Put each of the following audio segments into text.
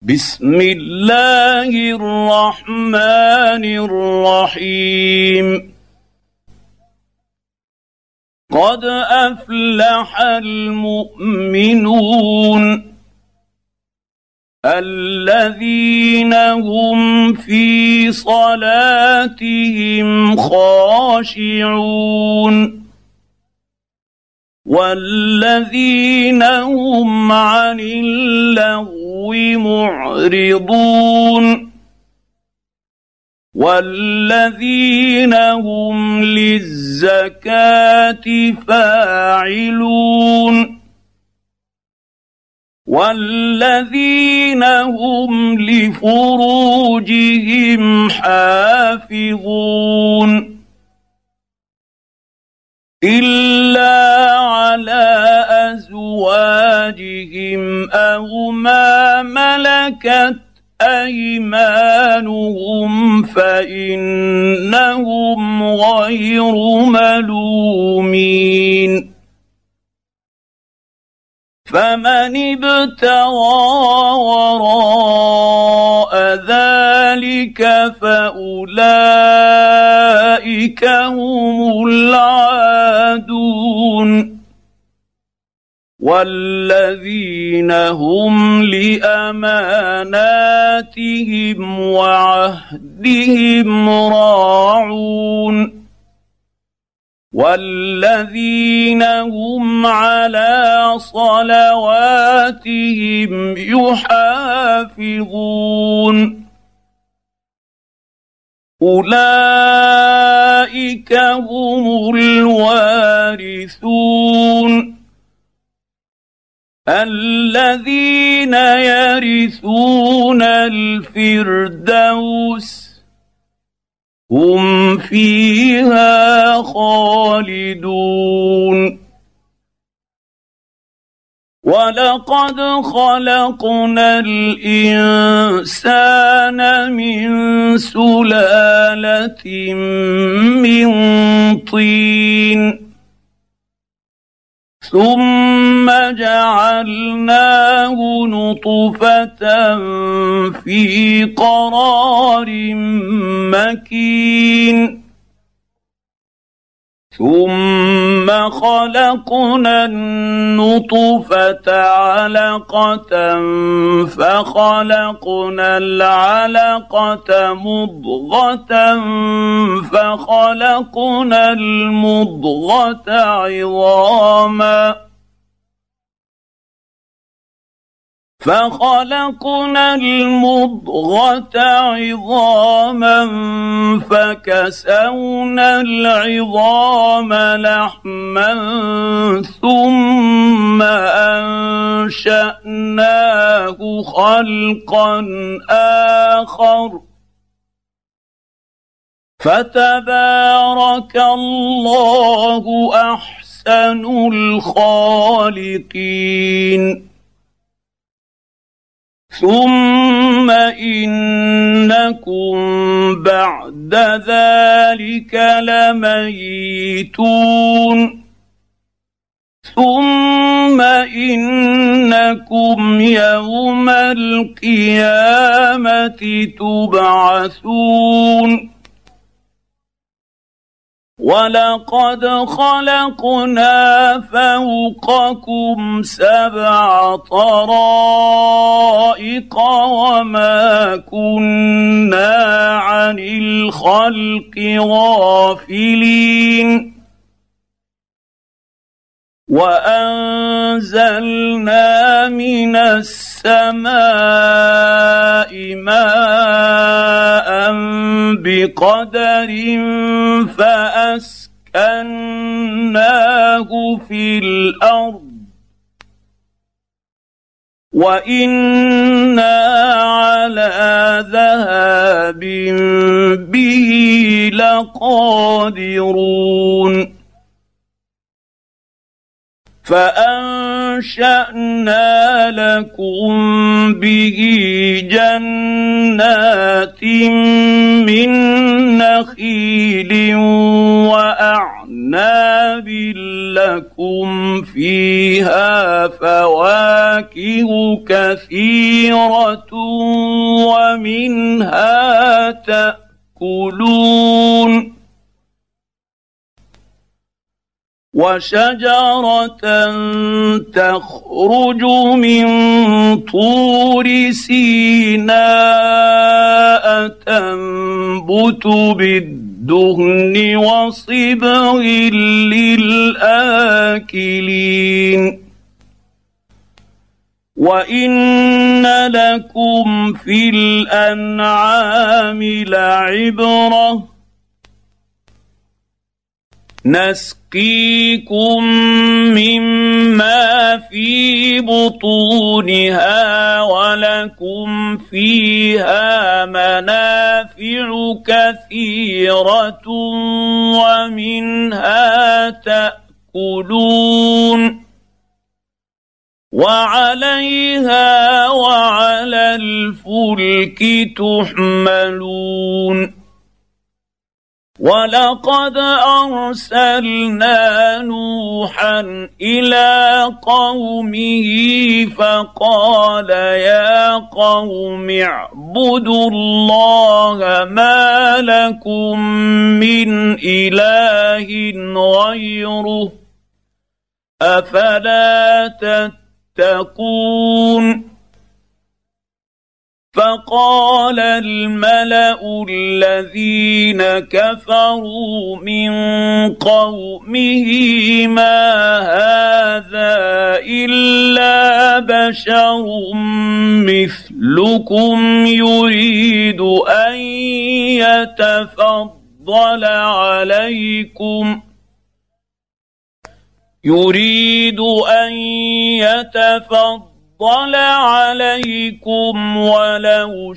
بسم الله الرحمن الرحيم قد أفلح المؤمنون الذين هم في صلاتهم خاشعون والذين هم عن اللغو معرضون والذين هم للزكاة فاعلون والذين هم لفروجهم حافظون إلا على أزواجهم أو ما ملكت أيمانهم فإنهم غير ملومين فمن ابتغى وراء ذلك فأولئك هم العادون والذين هم لأماناتهم وعهدهم راعون والذين هم على صلواتهم يحافظون أولئك هم الوارثون الذين يرثون الفردوس هم فيها خالدون ولقد خلقنا الإنسان من سلالة من طين ثم جعلناه نطفة في قرار مكين ثم خلقنا النطفة علقة فخلقنا العلقة مضغة فخلقنا المضغة عظاما فكسونا العظام لحما ثم أنشأناه خلقا آخر فتبارك الله أحسن الخالقين ثم إنكم بعد ذلك لميتون ثم إنكم يوم القيامة تبعثون ولقد خلقنا فوقكم 7 طرائق وما كنا عن الخلق غافلين وأنزلنا من السماء ماء بقدر فأسكناه في الأرض وإنا على ذهاب به لقادرون فأنشأنا لكم به جنات من نخيل وأعناب لكم فيها فواكه كثيرة ومنها تأكلون وشجرة تخرج من طور سيناء تنبت بالدهن وصبغ للآكلين وإن لكم في الأنعام لعبرة نسقيكم مما في بطونها ولكم فيها منافع كثيرة ومنها تأكلون وعليها وعلى الفلك تحملون ولقد أرسلنا نوحا إلى قومه فقال يا قوم اعبدوا الله ما لكم من إله غيره أفلا تتقون فقال الملأ الذين كفروا من قومه ما هذا إلا بشر مثلكم يريد أن يتفضل عليكم ولو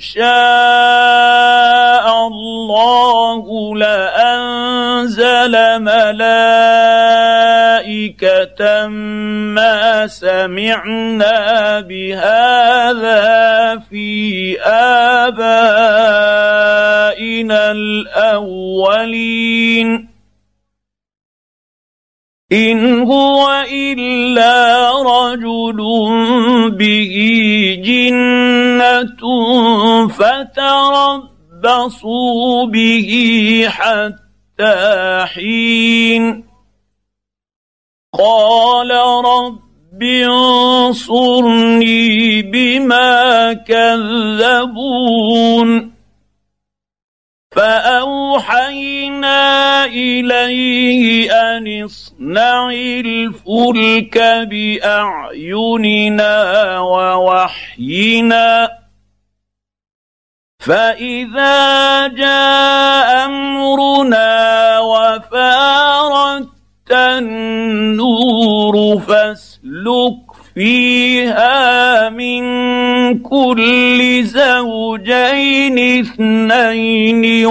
شاء الله لأنزل ملائكة ما سمعنا بهذا في آبائنا الأولين إن هو إلا رجل به جنة فتربصوا به حتى حين قال رب انصرني بما كذبون فأوحينا إليه أن اصنع الفلك بأعيننا ووحينا فإذا جاء أمرنا وفارت النور فاسلك فيها من كل زوجين اثنين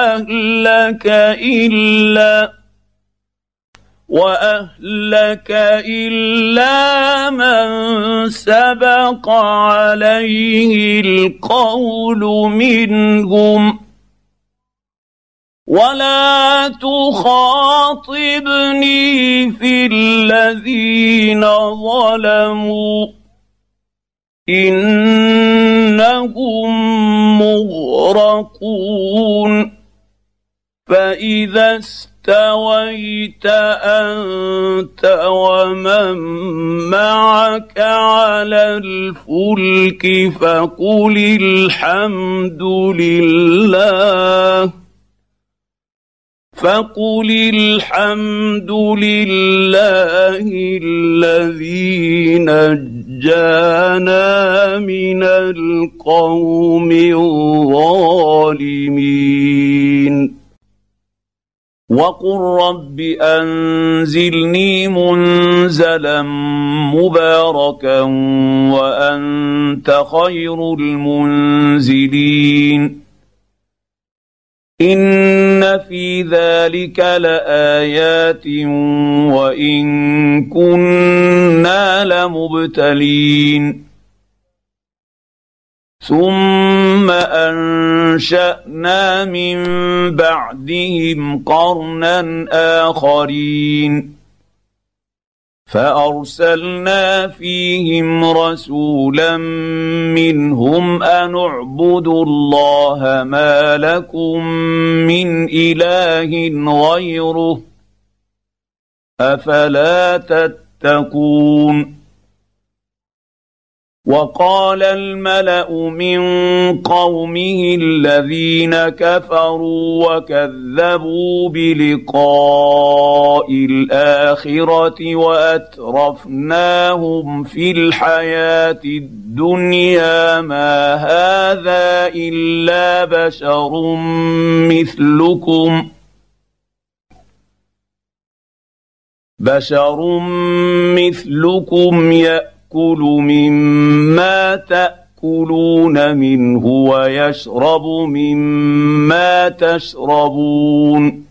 وأهلك إلا من سبق عليه القول منهم ولا تخاطبني في الذين ظلموا إنهم مغرقون فإذا استويت أنت ومن معك على الفلك فقل الحمد لله الذي نجانا من القوم الظالمين وقل رب أنزلني منزلا مباركا وأنت خير المنزلين إن في ذلك لآيات وإن كنا لمبتلين ثم أنشأنا من بعدهم قرنا آخرين فارسلنا فيهم رسولا منهم ان اعبدوا الله ما لكم من اله غيره افلا تتقون. وقال الملأ من قومه الذين كفروا وكذبوا بلقاء الآخرة وأترفناهم في الحياة الدنيا ما هذا إلا بشر مثلكم يأكل مما تأكلون منه ويشرب مما تشربون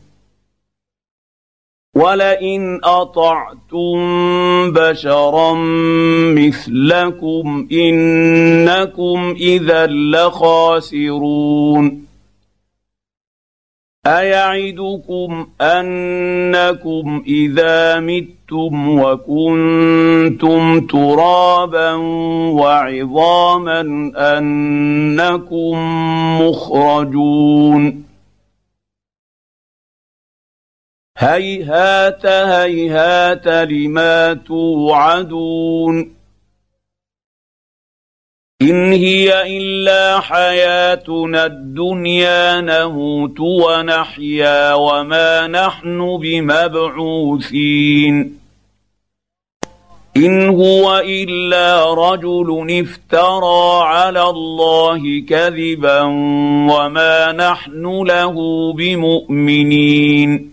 ولئن أطعتم بشرا مثلكم إنكم إذا لخاسرون. أيعدكم أنكم إذا متم وكنتم ترابا وعظاما أنكم مخرجون. هيهات هيهات لما توعدون إن هي إلا حياتنا الدنيا نموت ونحيا وما نحن بمبعوثين إن هو إلا رجل افترى على الله كذبا وما نحن له بمؤمنين.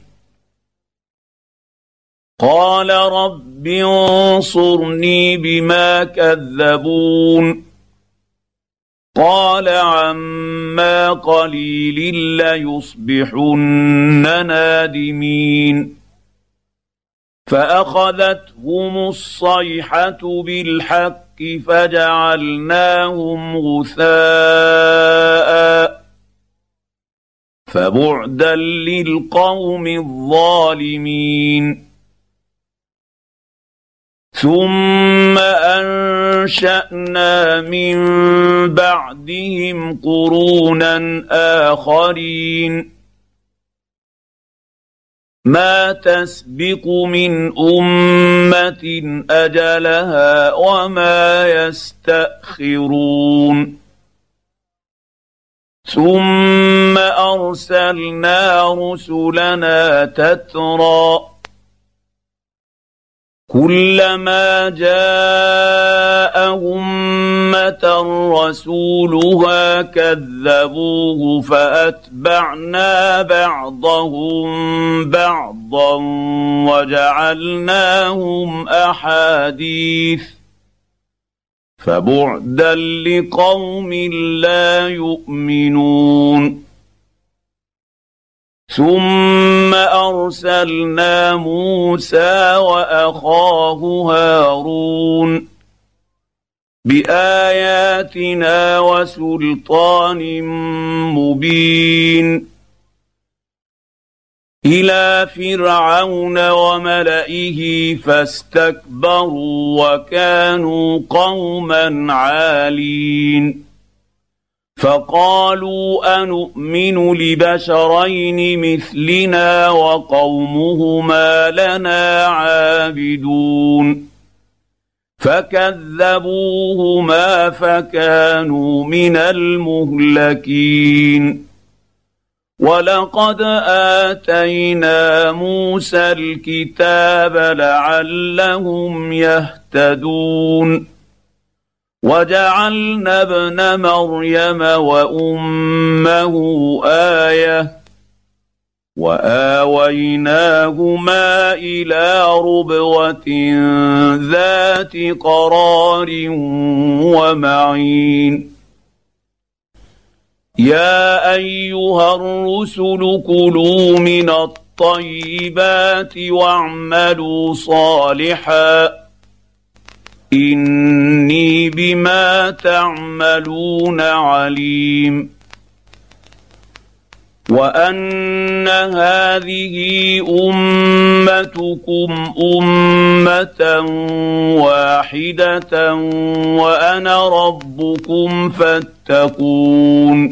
قال رب انصرني بما كذبون قال عما قليل ليصبحن نادمين. فأخذتهم الصيحة بالحق فجعلناهم غثاء فبعدا للقوم الظالمين. ثم أنشأنا من بعدهم قرونا آخرين ما تسبق من أمة أجلها وما يستأخرون. ثم أرسلنا رسلنا تترى كلما جاء أمة رسولها كذبوه فأتبعنا بعضهم بعضا وجعلناهم أحاديث فبعدا لقوم لا يؤمنون. ثم أرسلنا موسى وأخاه هارون بآياتنا وسلطان مبين إلى فرعون وملئه فاستكبروا وكانوا قوما عالين. فقالوا أنؤمن لبشرين مثلنا وقومهما لنا عابدون فكذبوهما فكانوا من المهلكين. ولقد آتينا موسى الكتاب لعلهم يهتدون وجعلنا ابن مريم وأمه آية وآويناهما إلى ربوة ذات قرار ومعين. يا أيها الرسل كلوا من الطيبات واعملوا صالحا إني بما تعملون عليم. وان هذه امتكم امه واحده وانا ربكم فاتقون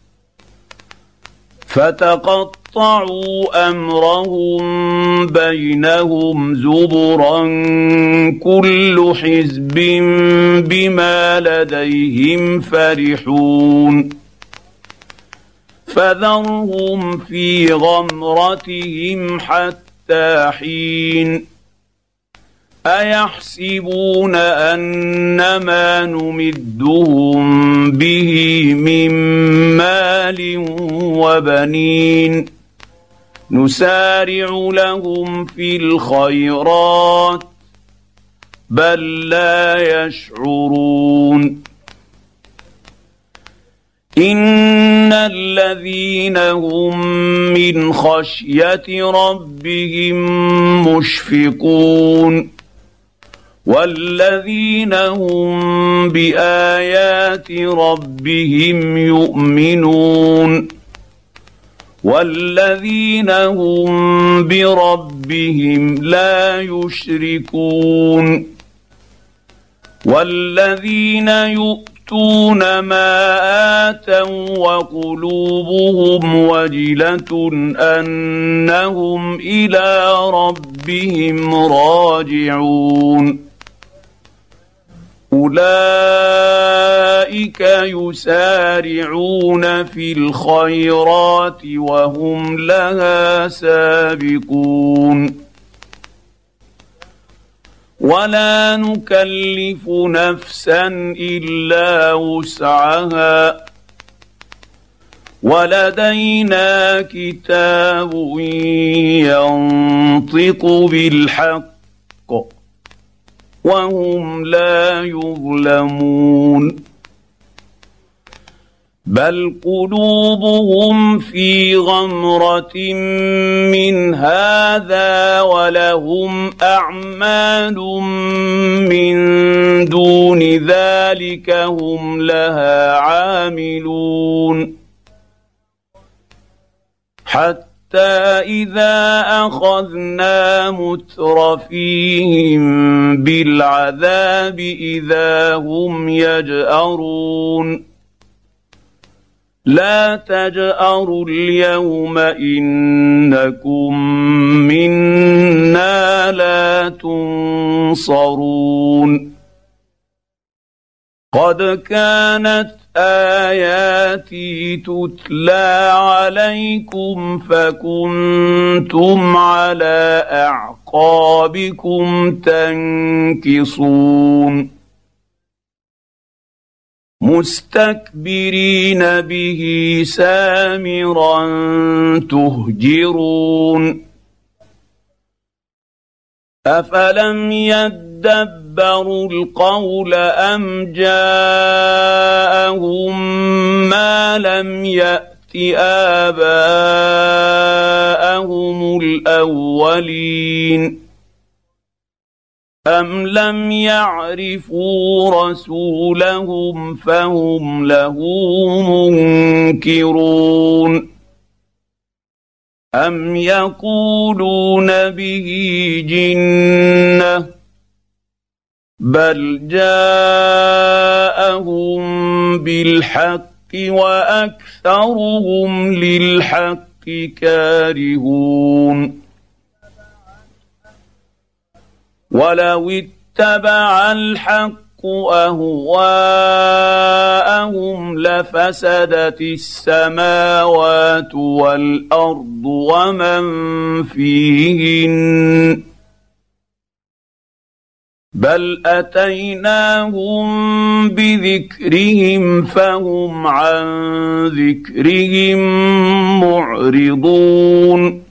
فتقطعوا امرهم بينهم زبرا كل حزب بما لديهم فرحون فذرهم في غمرتهم حتى حين ايحسبون انما نمدهم به من مال وبنين نسارع لهم في الخيرات بل لا يشعرون ان الذين هم من خشيه ربهم مشفقون والذين هم بايات ربهم يؤمنون والذين هم بربهم لا يشركون والذين يؤتون ما آتوا وقلوبهم وجلة أنهم إلى ربهم راجعون أولئك يسارعون في الخيرات وهم لها سابقون ولا نكلف نفسا إلا وسعها ولدينا كتاب ينطق بالحق وهم لا يظلمون بل قلوبهم في غمرة من هذا ولهم أعمال من دون ذلك هم لها عاملون حتى إذا أخذنا مترفيهم بالعذاب إذا هم يجأرون لا تجأروا اليوم إنكم منا لا تنصرون قد كانت آياتي تتلى عليكم فكنتم على أعقابكم تنكصون مستكبرين به سامرا تهجرون أفلم يدبروا القول أم جاءهم ما لم يأت آباءهم الأولين أم لم يعرفوا رسولهم فهم له منكرون أم يقولون به جنة بل جاءهم بالحق وأكثرهم للحق كارهون ولو اتبع الحق أهواءهم لفسدت السماوات والأرض ومن فيهن بل أتيناهم بذكرهم فهم عن ذكرهم معرضون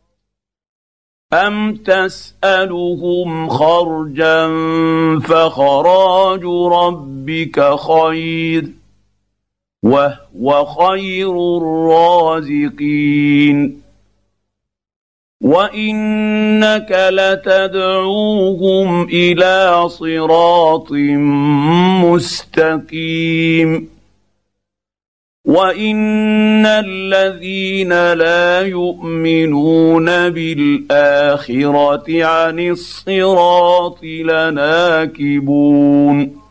أم تسألهم خرجا فخراج ربك خير وهو خير الرازقين وإنك لتدعوهم إلى صراط مستقيم وان الذين لا يؤمنون بالاخره عن الصراط لناكبون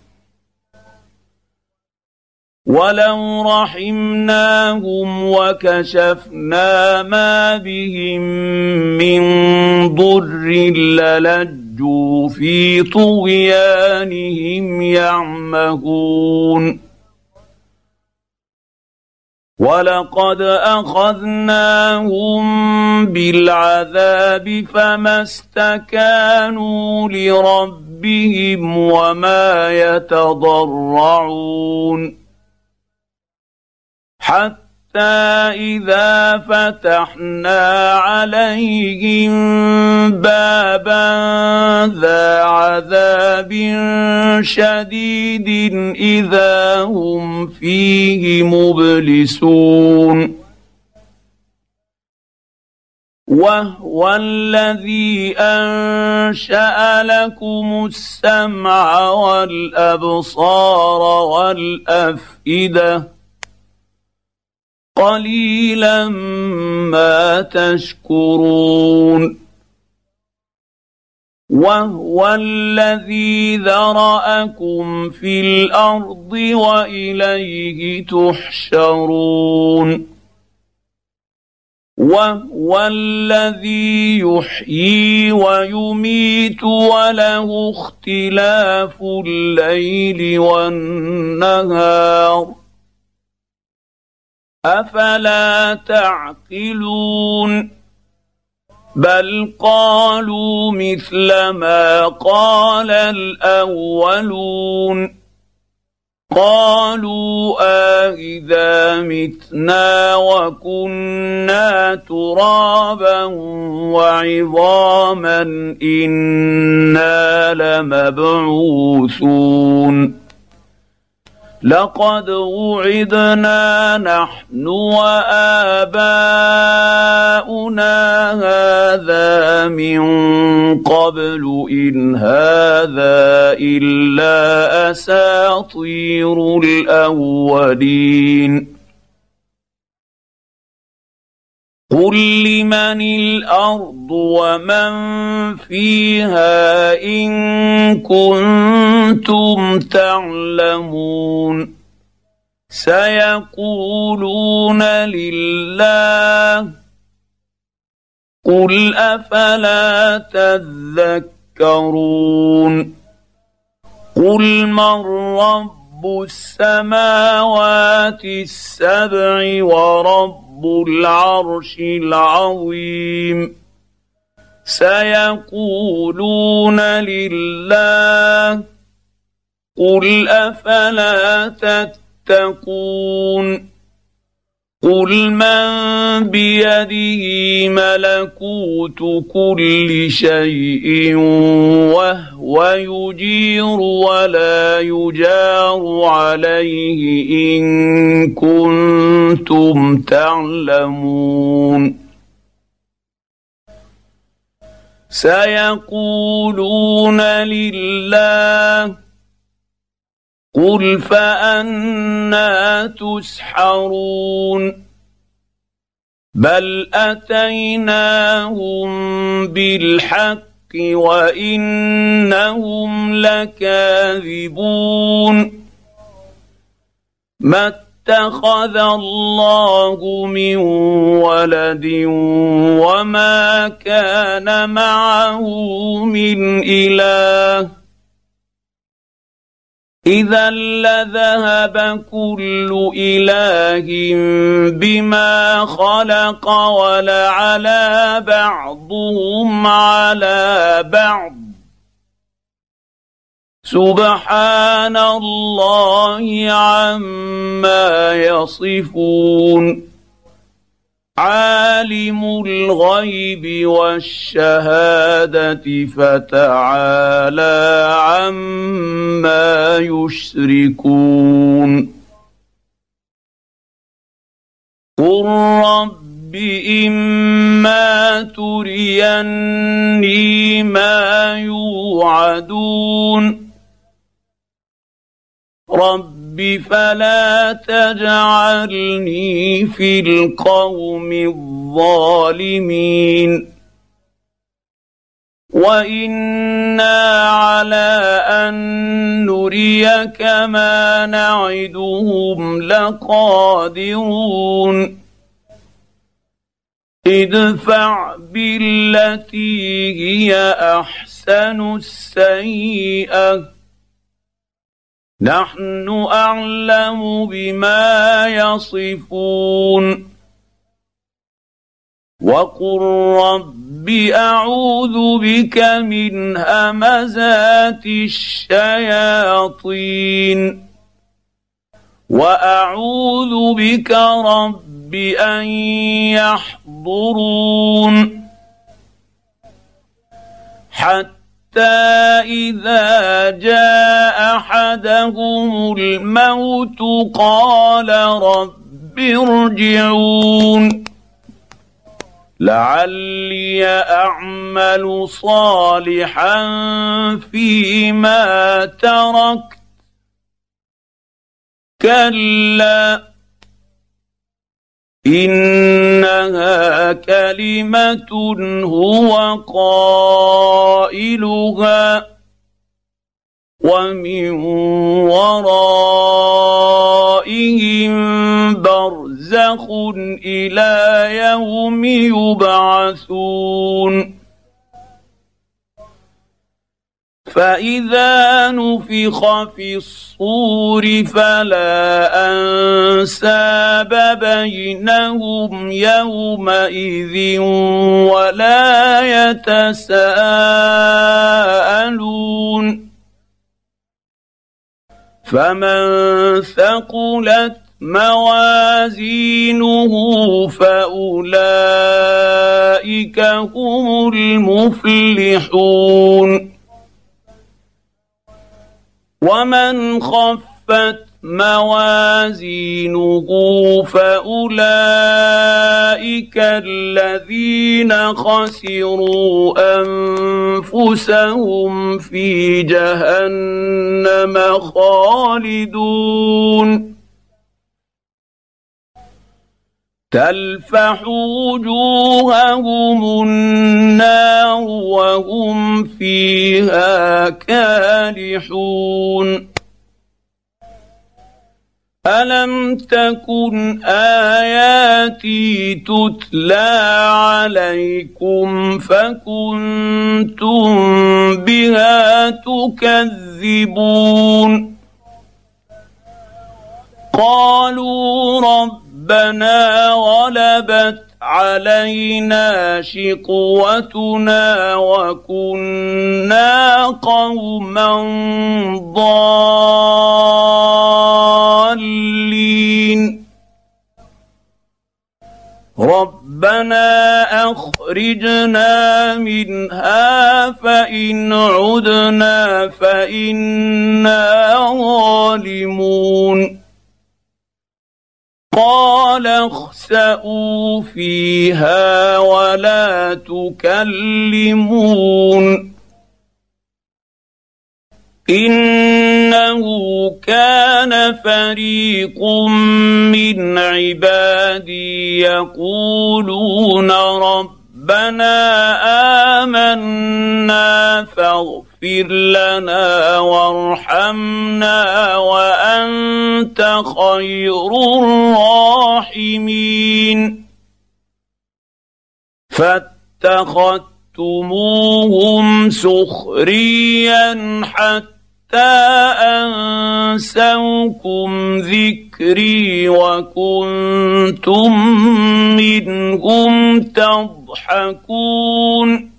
ولو رحمناهم وكشفنا ما بهم من ضر للجوا في طغيانهم يعمهون ولقد اخذناهم بالعذاب فما استكانوا لربهم وما يتضرعون حتى إذا فتحنا عليهم بابا ذا عذاب شديد إذا هم فيه مبلسون وهو الذي أنشأ لكم السمع والأبصار والأفئدة قليلا ما تشكرون وهو الذي ذرأكم في الأرض وإليه تحشرون وهو الذي يحيي ويميت وله اختلاف الليل والنهار أفلا تعقلون بل قالوا مثل ما قال الأولون قالوا أإذا متنا وكنا ترابا وعظاما إنا لمبعوثون لقد وعدنا نحن وآباؤنا هذا من قبل إن هذا إلا أساطير الأولين قل لمن الأرض ومن فيها إن كنتم تعلمون سيقولون لله قل أفلا تذكرون قل من رب السماوات السبع ورب العرش العظيم سيقولون لله قل أفلا تتقون قل من بيده ملكوت كل شيء وهو يجير ولا يجار عليه إن كنتم تعلمون سيقولون لله قل فأنى تسحرون بل أتيناهم بالحق وإنهم لكاذبون ما اتخذ الله من ولد وما كان معه من إله إذا لذهب كل إله بما خلق ولعلى بعضهم على بعض سبحان الله عما يصفون عالم الغيب والشهادة فتعالى عما يشركون قل رب إما تريني ما يوعدون رب رب فلا تجعلني في القوم الظالمين وإنا على أن نريك ما نعدهم لقادرون ادفع بالتي هي أحسن السيئة نحن أعلم بما يصفون وقل رب أعوذ بك من همزات الشياطين وأعوذ بك رب أن يحضرون حتى إذا جاء أحدهم الموت قال رب ارجعون لعلي أعمل صالحا فيما تركت كلا إنها كلمة هو قائلها ومن ورائهم برزخ إلى يوم يبعثون فإذا نفخ في الصور فلا أنساب بينهم يومئذ ولا يتساءلون فمن ثقلت موازينه فأولئك هم المفلحون ومن خفت موازينه فأولئك الذين خسروا أنفسهم في جهنم خالدون تلفح وجوههم النار وهم فيها كالحون ألم تكن آياتي تتلى عليكم فكنتم بها تكذبون قالوا ربنا غلبت علينا شقوتنا وكنا قوما ضالين ربنا أخرجنا منها فإن عدنا فإنا ظالمون قال اخسئوا فيها ولا تكلمون إنه كان فريق من عبادي يقولون ربنا آمنا فاغفر لنا وارحمنا وأنت خير الراحمين فاتخذتموهم سخريا حتى أنسوكم ذكري وكنتم منهم تضحكون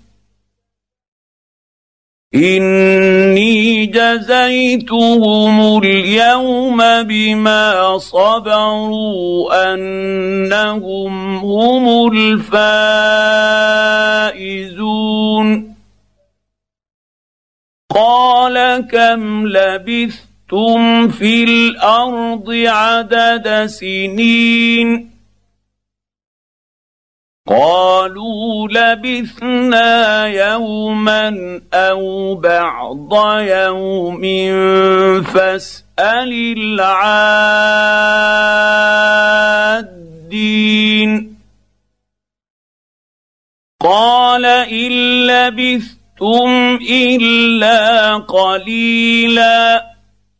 إني جزيتهم اليوم بما صبروا أنهم هم الفائزون قال كم لبثتم في الأرض عدد سنين قالوا لبثنا يوما او بعض يوم فاسال العادين قال ان لبثتم الا قليلا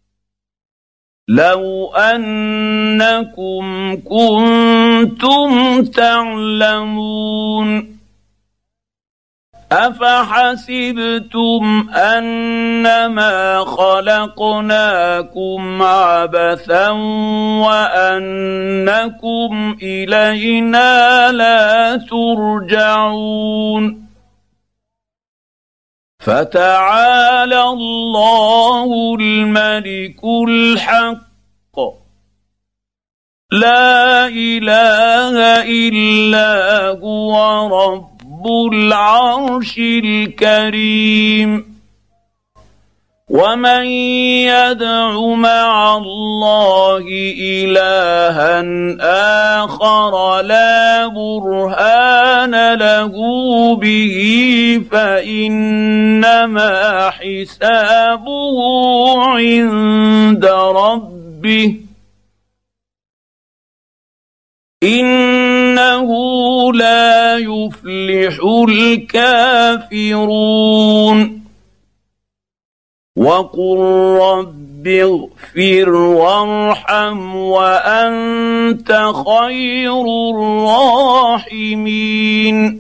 لو انكم كنتم تعلمون افحسبتم انما خلقناكم عبثا وانكم الينا لا ترجعون فتعالى الله الملك الحق لا اله الا هو رب العرش الكريم ومن يدع مع الله الها اخر لا برهان له به فانما حسابه عند ربه انه لا يفلح الكافرون وقل رب اغفر وارحم وانت خير الراحمين